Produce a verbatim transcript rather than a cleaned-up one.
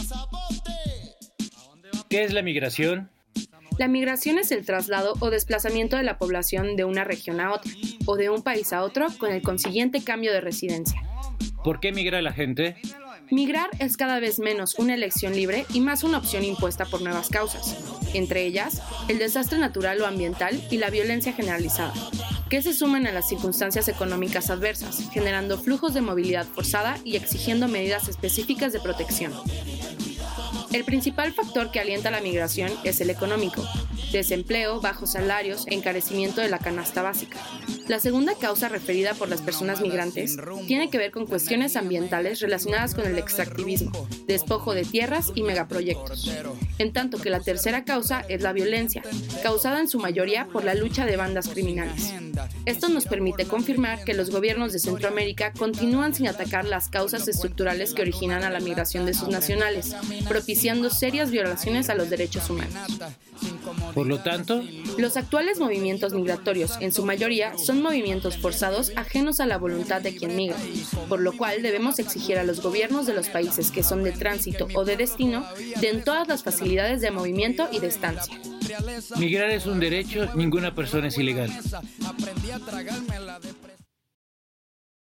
¿Qué es la migración? La migración es el traslado o desplazamiento de la población de una región a otra, o de un país a otro, con el consiguiente cambio de residencia. ¿Por qué migra la gente? Migrar es cada vez menos una elección libre y más una opción impuesta por nuevas causas, entre ellas el desastre natural o ambiental y la violencia generalizada, que se suman a las circunstancias económicas adversas, generando flujos de movilidad forzada y exigiendo medidas específicas de protección. El principal factor que alienta la migración es el económico: desempleo, bajos salarios, encarecimiento de la canasta básica. La segunda causa referida por las personas migrantes tiene que ver con cuestiones ambientales relacionadas con el extractivismo, despojo de tierras y megaproyectos. En tanto que la tercera causa es la violencia, causada en su mayoría por la lucha de bandas criminales. Esto nos permite confirmar que los gobiernos de Centroamérica continúan sin atacar las causas estructurales que originan a la migración de sus nacionales, propiciando serias violaciones a los derechos humanos. Por lo tanto, los actuales movimientos migratorios, en su mayoría, son movimientos forzados ajenos a la voluntad de quien migra, por lo cual debemos exigir a los gobiernos de los países que son de tránsito o de destino den todas las facilidades de movimiento y de estancia. Migrar es un derecho, ninguna persona es ilegal.